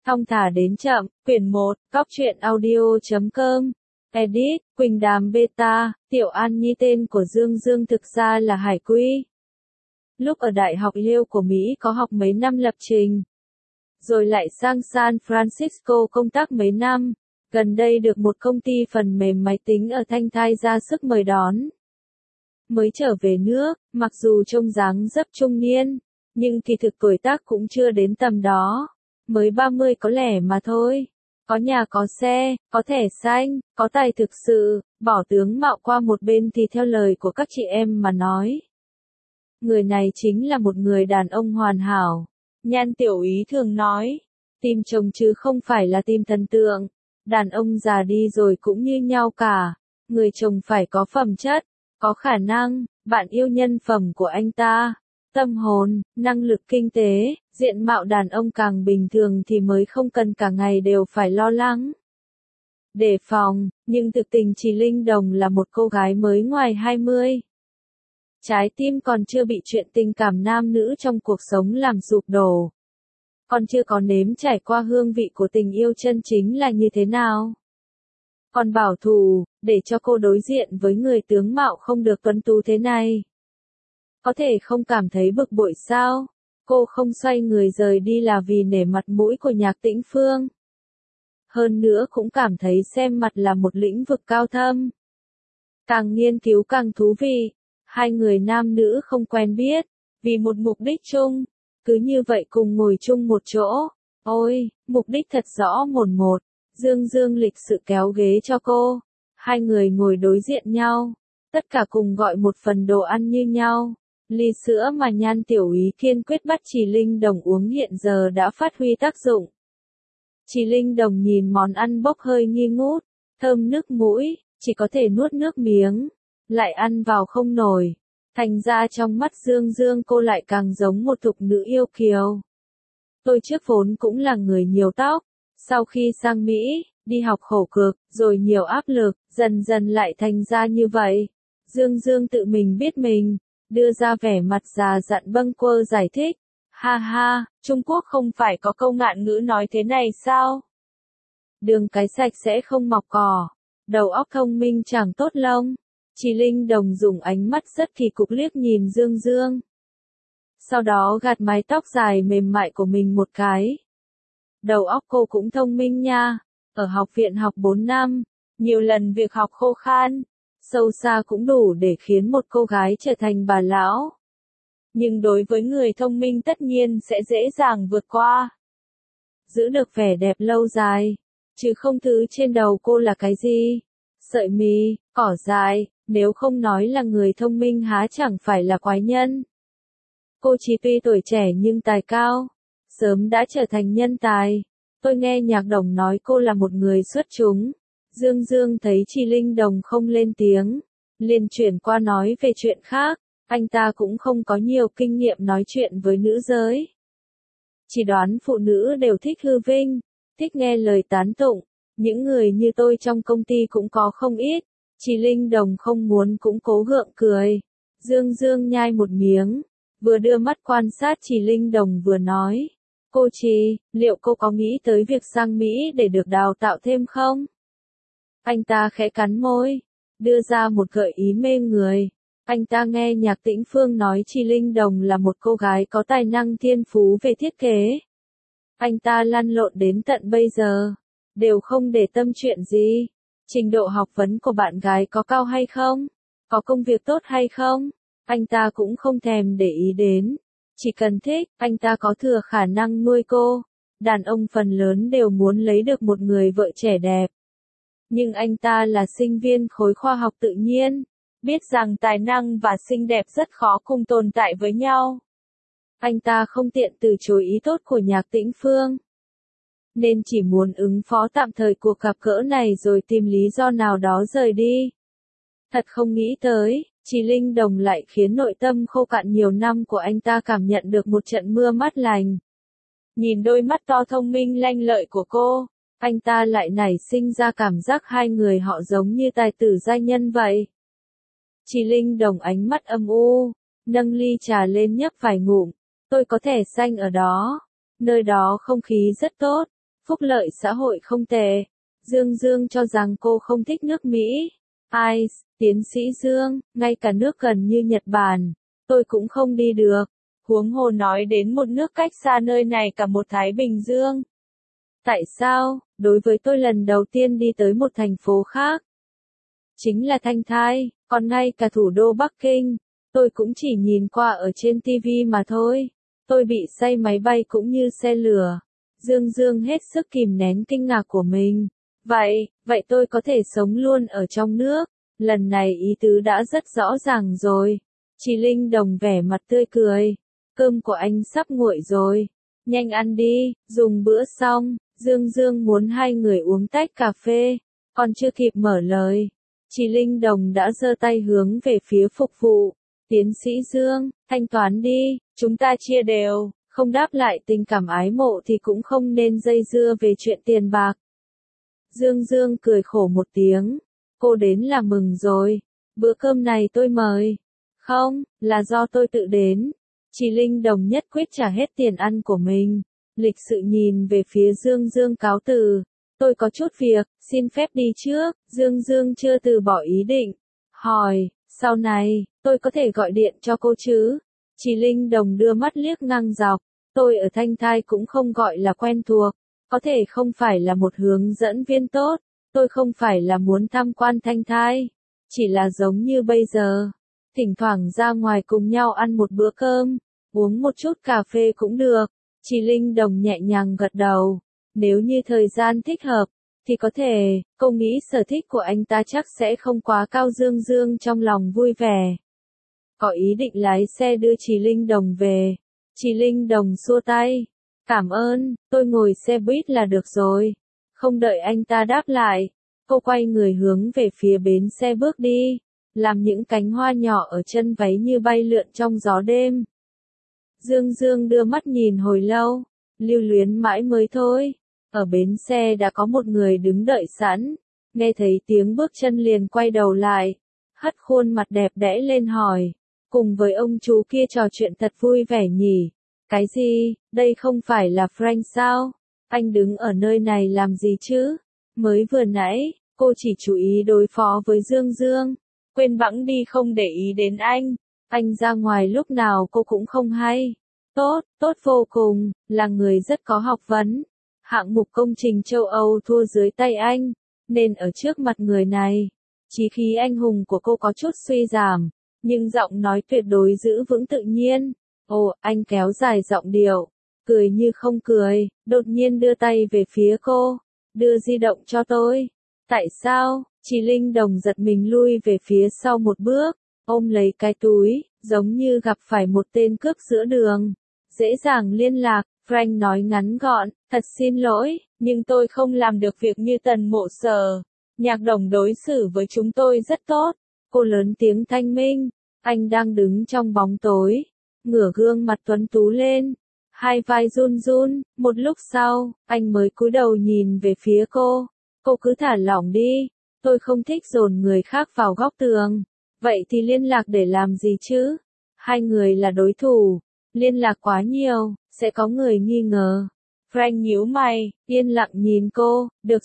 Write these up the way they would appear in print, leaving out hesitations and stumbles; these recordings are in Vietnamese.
Thong thả đến chậm, quyển 1, Cóc truyện audio.com. Edit, Quỳnh Đàm Beta, Tiểu An Nhi. Tên của Dương Dương thực ra là Hải Quy. Lúc ở Đại học Yale của Mỹ có học mấy năm lập trình. Rồi lại sang San Francisco công tác mấy năm. Gần đây được một công ty phần mềm máy tính ở Thanh Thai ra sức mời đón. Mới trở về nước, mặc dù trông dáng dấp trung niên, nhưng kỳ thực tuổi tác cũng chưa đến tầm đó. Mới 30 có lẻ mà thôi. Có nhà có xe, có thẻ xanh, có tài thực sự, bỏ tướng mạo qua một bên thì theo lời của các chị em mà nói. Người này chính là một người đàn ông hoàn hảo. Nhan Tiểu Ý thường nói, tìm chồng chứ không phải là tìm thần tượng. Đàn ông già đi rồi cũng như nhau cả. Người chồng phải có phẩm chất, có khả năng, bạn yêu nhân phẩm của anh ta. Tâm hồn, năng lực kinh tế, diện mạo đàn ông càng bình thường thì mới không cần cả ngày đều phải lo lắng, đề phòng, nhưng thực tình chị Linh Đồng là một cô gái mới ngoài 20. Trái tim còn chưa bị chuyện tình cảm nam nữ trong cuộc sống làm sụp đổ. Còn chưa có nếm trải qua hương vị của tình yêu chân chính là như thế nào. Còn bảo thủ, để cho cô đối diện với người tướng mạo không được tuấn tú thế này. Có thể không cảm thấy bực bội sao? Cô không xoay người rời đi là vì nể mặt mũi của Nhạc Tĩnh Phương. Hơn nữa cũng cảm thấy xem mặt là một lĩnh vực cao thâm. Càng nghiên cứu càng thú vị. Hai người nam nữ không quen biết, vì một mục đích chung, cứ như vậy cùng ngồi chung một chỗ. Ôi, mục đích thật rõ mồn một. Dương Dương lịch sự kéo ghế cho cô. Hai người ngồi đối diện nhau. Tất cả cùng gọi một phần đồ ăn như nhau. Ly sữa mà Nhan Tiểu Ý kiên quyết bắt chị Linh Đồng uống hiện giờ đã phát huy tác dụng. Chị Linh Đồng nhìn món ăn bốc hơi nghi ngút, thơm nước mũi, chỉ có thể nuốt nước miếng, lại ăn vào không nổi. Thành ra trong mắt Dương Dương cô lại càng giống một thục nữ yêu kiều. Tôi trước vốn cũng là người nhiều tóc, sau khi sang Mỹ, đi học khổ cực, rồi nhiều áp lực, dần dần lại thành ra như vậy. Dương Dương tự mình biết mình. Đưa ra vẻ mặt già dặn bâng quơ giải thích. Ha ha, Trung Quốc không phải có câu ngạn ngữ nói thế này sao? Đường cái sạch sẽ không mọc cỏ. Đầu óc thông minh chẳng tốt lông. Chị Linh Đồng dùng ánh mắt rất kỳ cục liếc nhìn Dương Dương. Sau đó gạt mái tóc dài mềm mại của mình một cái. Đầu óc cô cũng thông minh nha. Ở học viện học 4 năm, nhiều lần việc học khô khan. Sâu xa cũng đủ để khiến một cô gái trở thành bà lão. Nhưng đối với người thông minh tất nhiên sẽ dễ dàng vượt qua. Giữ được vẻ đẹp lâu dài. Chứ không thứ trên đầu cô là cái gì? Sợi mì, cỏ dại, nếu không nói là người thông minh há chẳng phải là quái nhân. Cô chỉ tuy tuổi trẻ nhưng tài cao. Sớm đã trở thành nhân tài. Tôi nghe Nhạc Đồng nói cô là một người xuất chúng. Dương Dương thấy chị Linh Đồng không lên tiếng, liền chuyển qua nói về chuyện khác, anh ta cũng không có nhiều kinh nghiệm nói chuyện với nữ giới. Chỉ đoán phụ nữ đều thích hư vinh, thích nghe lời tán tụng, những người như tôi trong công ty cũng có không ít, chị Linh Đồng không muốn cũng cố gượng cười. Dương Dương nhai một miếng, vừa đưa mắt quan sát chị Linh Đồng vừa nói, cô chị, liệu cô có nghĩ tới việc sang Mỹ để được đào tạo thêm không? Anh ta khẽ cắn môi, đưa ra một gợi ý mê người. Anh ta nghe Nhạc Tĩnh Phương nói chị Linh Đồng là một cô gái có tài năng thiên phú về thiết kế. Anh ta lăn lộn đến tận bây giờ, đều không để tâm chuyện gì. Trình độ học vấn của bạn gái có cao hay không? Có công việc tốt hay không? Anh ta cũng không thèm để ý đến. Chỉ cần thích, anh ta có thừa khả năng nuôi cô. Đàn ông phần lớn đều muốn lấy được một người vợ trẻ đẹp. Nhưng anh ta là sinh viên khối khoa học tự nhiên, biết rằng tài năng và xinh đẹp rất khó cùng tồn tại với nhau. Anh ta không tiện từ chối ý tốt của Nhạc Tĩnh Phương, nên chỉ muốn ứng phó tạm thời cuộc gặp gỡ này rồi tìm lý do nào đó rời đi. Thật không nghĩ tới, chị Linh Đồng lại khiến nội tâm khô cạn nhiều năm của anh ta cảm nhận được một trận mưa mát lành. Nhìn đôi mắt to thông minh lanh lợi của cô, anh ta lại nảy sinh ra cảm giác hai người họ giống như tài tử giai nhân vậy. Chị Linh Đồng ánh mắt âm u, nâng ly trà lên nhấp vài ngụm. Tôi có thẻ xanh ở đó. Nơi đó không khí rất tốt. phúc lợi xã hội không tệ. Dương Dương cho rằng cô không thích nước Mỹ. Ai, tiến sĩ Dương, ngay cả nước gần như Nhật Bản, tôi cũng không đi được. Huống hồ nói đến một nước cách xa nơi này cả một Thái Bình Dương. Tại sao? Đối với tôi lần đầu tiên đi tới một thành phố khác, chính là Thanh Thai, còn ngay cả thủ đô Bắc Kinh, tôi cũng chỉ nhìn qua ở trên TV mà thôi. Tôi bị say máy bay cũng như xe lửa. Dương Dương hết sức kìm nén kinh ngạc của mình. Vậy tôi có thể sống luôn ở trong nước. Lần này ý tứ đã rất rõ ràng rồi. Chị Linh Đồng vẻ mặt tươi cười. Cơm của anh sắp nguội rồi. Nhanh ăn đi, dùng bữa xong. Dương Dương muốn hai người uống tách cà phê. Còn chưa kịp mở lời, chị Linh Đồng đã giơ tay hướng về phía phục vụ. Tiến sĩ Dương, thanh toán đi, chúng ta chia đều, không đáp lại tình cảm ái mộ thì cũng không nên dây dưa về chuyện tiền bạc. Dương Dương cười khổ một tiếng. Cô đến là mừng rồi. Bữa cơm này tôi mời. Không, là do tôi tự đến. Chị Linh Đồng nhất quyết trả hết tiền ăn của mình. Lịch sự nhìn về phía Dương Dương cáo từ. Tôi có chút việc, xin phép đi trước. Dương Dương chưa từ bỏ ý định. Hỏi, sau này, tôi có thể gọi điện cho cô chứ? Chị Linh Đồng đưa mắt liếc ngang dọc. Tôi ở Thanh Thai cũng không gọi là quen thuộc. Có thể không phải là một hướng dẫn viên tốt. Tôi không phải là muốn tham quan Thanh Thai. Chỉ là giống như bây giờ. Thỉnh thoảng ra ngoài cùng nhau ăn một bữa cơm. Uống một chút cà phê cũng được. Chị Linh Đồng nhẹ nhàng gật đầu. Nếu như thời gian thích hợp, thì có thể, cô nghĩ sở thích của anh ta chắc sẽ không quá cao. Dương Dương trong lòng vui vẻ. Có ý định lái xe đưa chị Linh Đồng về. Chị Linh Đồng xua tay. Cảm ơn, tôi ngồi xe buýt là được rồi. Không đợi anh ta đáp lại, cô quay người hướng về phía bến xe bước đi, làm những cánh hoa nhỏ ở chân váy như bay lượn trong gió đêm. Dương Dương đưa mắt nhìn hồi lâu, lưu luyến mãi mới thôi. Ở bến xe đã có một người đứng đợi sẵn, nghe thấy tiếng bước chân liền quay đầu lại, hất khuôn mặt đẹp đẽ lên hỏi, cùng với ông chú kia trò chuyện thật vui vẻ nhỉ? Cái gì, đây không phải là Frank sao? Anh đứng ở nơi này làm gì chứ? Mới vừa nãy, cô chỉ chú ý đối phó với Dương Dương, quên bẵng đi không để ý đến anh. Anh ra ngoài lúc nào cô cũng không hay. Tốt vô cùng, là người rất có học vấn. Hạng mục công trình châu Âu thua dưới tay anh, nên ở trước mặt người này, chí khí anh hùng của cô có chút suy giảm, nhưng giọng nói tuyệt đối giữ vững tự nhiên. Ồ, anh kéo dài giọng điệu, cười như không cười, đột nhiên đưa tay về phía cô, đưa di động cho tôi. Tại sao? Chị Linh Đồng giật mình lui về phía sau một bước, ôm lấy cái túi, giống như gặp phải một tên cướp giữa đường. Dễ dàng liên lạc, Frank nói ngắn gọn, thật xin lỗi, nhưng tôi không làm được việc như Tần Mộ Sở. Nhạc Đồng đối xử với chúng tôi rất tốt. Cô lớn tiếng thanh minh, anh đang đứng trong bóng tối, ngửa gương mặt tuấn tú lên, hai vai run run, một lúc sau, anh mới cúi đầu nhìn về phía cô. Cô cứ thả lỏng đi, tôi không thích dồn người khác vào góc tường. Vậy thì liên lạc để làm gì chứ? Hai người là đối thủ, liên lạc quá nhiều, sẽ có người nghi ngờ. Frank nhíu mày, yên lặng nhìn cô, được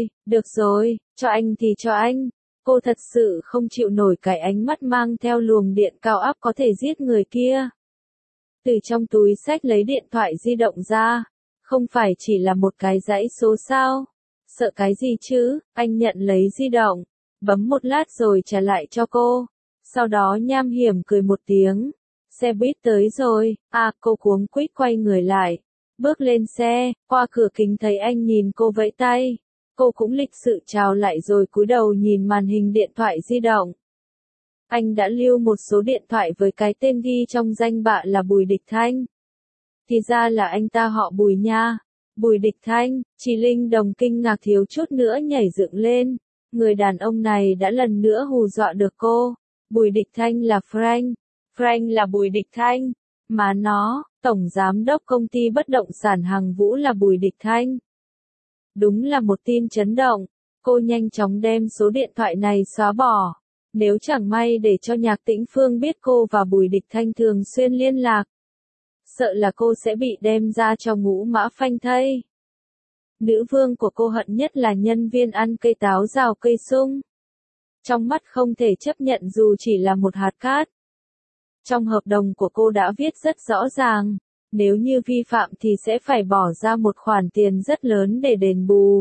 rồi, cho anh thì cho anh. Cô thật sự không chịu nổi cái ánh mắt mang theo luồng điện cao áp có thể giết người kia. Từ trong túi xách lấy điện thoại di động ra, không phải chỉ là một cái dãy số sao? Sợ cái gì chứ? Anh nhận lấy di động, bấm một lát rồi trả lại cho cô. Sau đó nham hiểm cười một tiếng. Xe buýt tới rồi, cô cuống quýt quay người lại. Bước lên xe, qua cửa kính thấy anh nhìn cô vẫy tay. Cô cũng lịch sự chào lại rồi cúi đầu nhìn màn hình điện thoại di động. Anh đã lưu một số điện thoại với cái tên ghi trong danh bạ là Bùi Địch Thanh. Thì ra là anh ta họ Bùi nha. Bùi Địch Thanh, chị Linh Đồng kinh ngạc thiếu chút nữa nhảy dựng lên. Người đàn ông này đã lần nữa hù dọa được cô. Bùi Địch Thanh là Frank. Frank là Bùi Địch Thanh. Mà nó, tổng giám đốc công ty bất động sản Hằng Vũ là Bùi Địch Thanh. Đúng là một tin chấn động. Cô nhanh chóng đem số điện thoại này xóa bỏ. Nếu chẳng may để cho Nhạc Tĩnh Phương biết cô và Bùi Địch Thanh thường xuyên liên lạc, sợ là cô sẽ bị đem ra cho ngũ mã phanh thây. Nữ vương của cô hận nhất là nhân viên ăn cây táo rào cây sung. Trong mắt không thể chấp nhận dù chỉ là một hạt cát. Trong hợp đồng của cô đã viết rất rõ ràng, nếu như vi phạm thì sẽ phải bỏ ra một khoản tiền rất lớn để đền bù.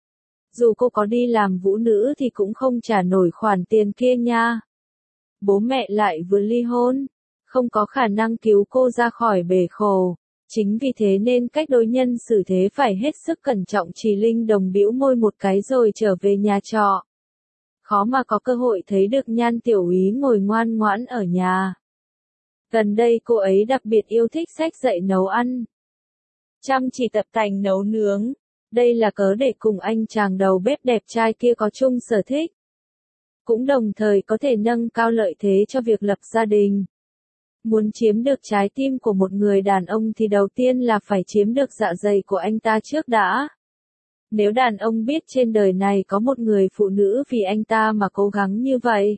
Dù cô có đi làm vũ nữ thì cũng không trả nổi khoản tiền kia nha. Bố mẹ lại vừa ly hôn, không có khả năng cứu cô ra khỏi bể khổ. Chính vì thế nên cách đối nhân xử thế phải hết sức cẩn trọng. Trì Linh Đồng bĩu môi một cái rồi trở về nhà trọ. Khó mà có cơ hội thấy được Nhan Tiểu Úy ngồi ngoan ngoãn ở nhà. Gần đây cô ấy đặc biệt yêu thích sách dạy nấu ăn. Chăm chỉ tập tành nấu nướng. Đây là cớ để cùng anh chàng đầu bếp đẹp trai kia có chung sở thích. Cũng đồng thời có thể nâng cao lợi thế cho việc lập gia đình. Muốn chiếm được trái tim của một người đàn ông thì đầu tiên là phải chiếm được dạ dày của anh ta trước đã. Nếu đàn ông biết trên đời này có một người phụ nữ vì anh ta mà cố gắng như vậy,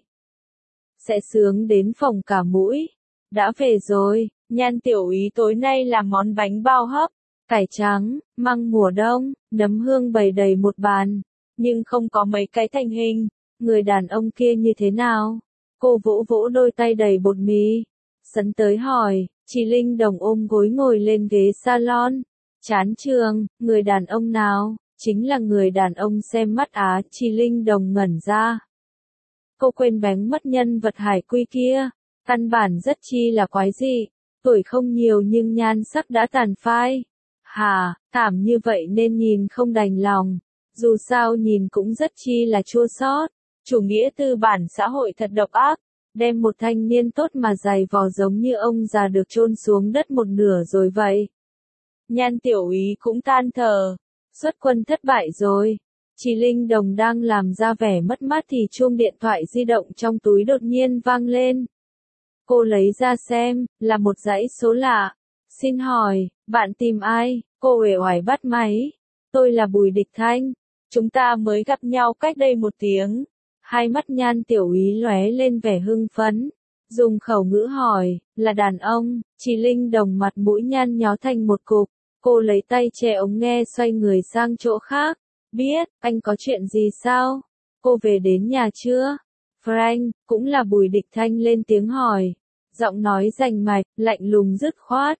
sẽ sướng đến phồng cả mũi. Đã về rồi, Nhan Tiểu Úy tối nay làm món bánh bao hấp, cải trắng, măng mùa đông, nấm hương bày đầy một bàn, nhưng không có mấy cái thành hình. Người đàn ông kia như thế nào? Cô vỗ vỗ đôi tay đầy bột mì, sấn tới hỏi. Trì Linh Đồng ôm gối ngồi lên ghế salon. Chán trường, người đàn ông nào? Chính là người đàn ông xem mắt Á. Trì Linh Đồng ngẩn ra. Cô quên bén mất nhân vật hải quy kia. Căn bản rất chi là quái dị. Tuổi không nhiều nhưng nhan sắc đã tàn phai. Hà, thảm như vậy nên nhìn không đành lòng. Dù sao nhìn cũng rất chi là chua xót. Chủ nghĩa tư bản xã hội thật độc ác. Đem một thanh niên tốt mà dày vò giống như ông già được chôn xuống đất một nửa rồi vậy. Nhan Tiểu Úy cũng than thở. Xuất quân thất bại rồi. Trì Linh Đồng đang làm ra vẻ mất mát thì chuông điện thoại di động trong túi đột nhiên vang lên. Cô lấy ra xem, là một dãy số lạ. Xin hỏi, bạn tìm ai? Cô uể oải bắt máy. Tôi là Bùi Địch Thanh. Chúng ta mới gặp nhau cách đây 1 tiếng. Hai mắt Nhan Tiểu Úy lóe lên vẻ hưng phấn. Dùng khẩu ngữ hỏi, là đàn ông. Trì Linh Đồng mặt mũi nhăn nhó thành một cục. Cô lấy tay che ống nghe xoay người sang chỗ khác. Biết, anh có chuyện gì sao? Cô về đến nhà chưa? Frank, cũng là Bùi Địch Thanh lên tiếng hỏi. Giọng nói rành mạch, lạnh lùng dứt khoát.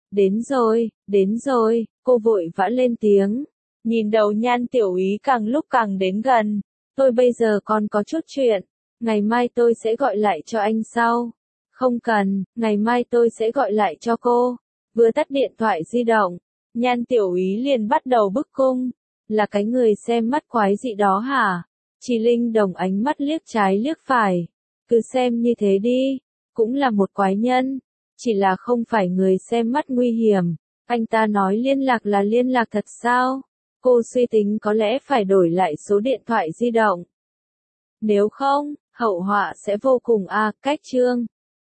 Đến rồi, cô vội vã lên tiếng. Nhìn đầu Nhan Tiểu Úy càng lúc càng đến gần. Tôi bây giờ còn có chút chuyện. Ngày mai tôi sẽ gọi lại cho anh sau. Không cần, ngày mai tôi sẽ gọi lại cho cô. Vừa tắt điện thoại di động, Nhan Tiểu Úy liền bắt đầu bức cung. Là cái người xem mắt quái dị đó hả? Trì Linh Đồng ánh mắt liếc trái liếc phải. Cứ xem như thế đi. Cũng là một quái nhân. Chỉ là không phải người xem mắt nguy hiểm. Anh ta nói liên lạc là liên lạc thật sao? Cô suy tính có lẽ phải đổi lại số điện thoại di động. Nếu không, hậu họa sẽ vô cùng cách chương.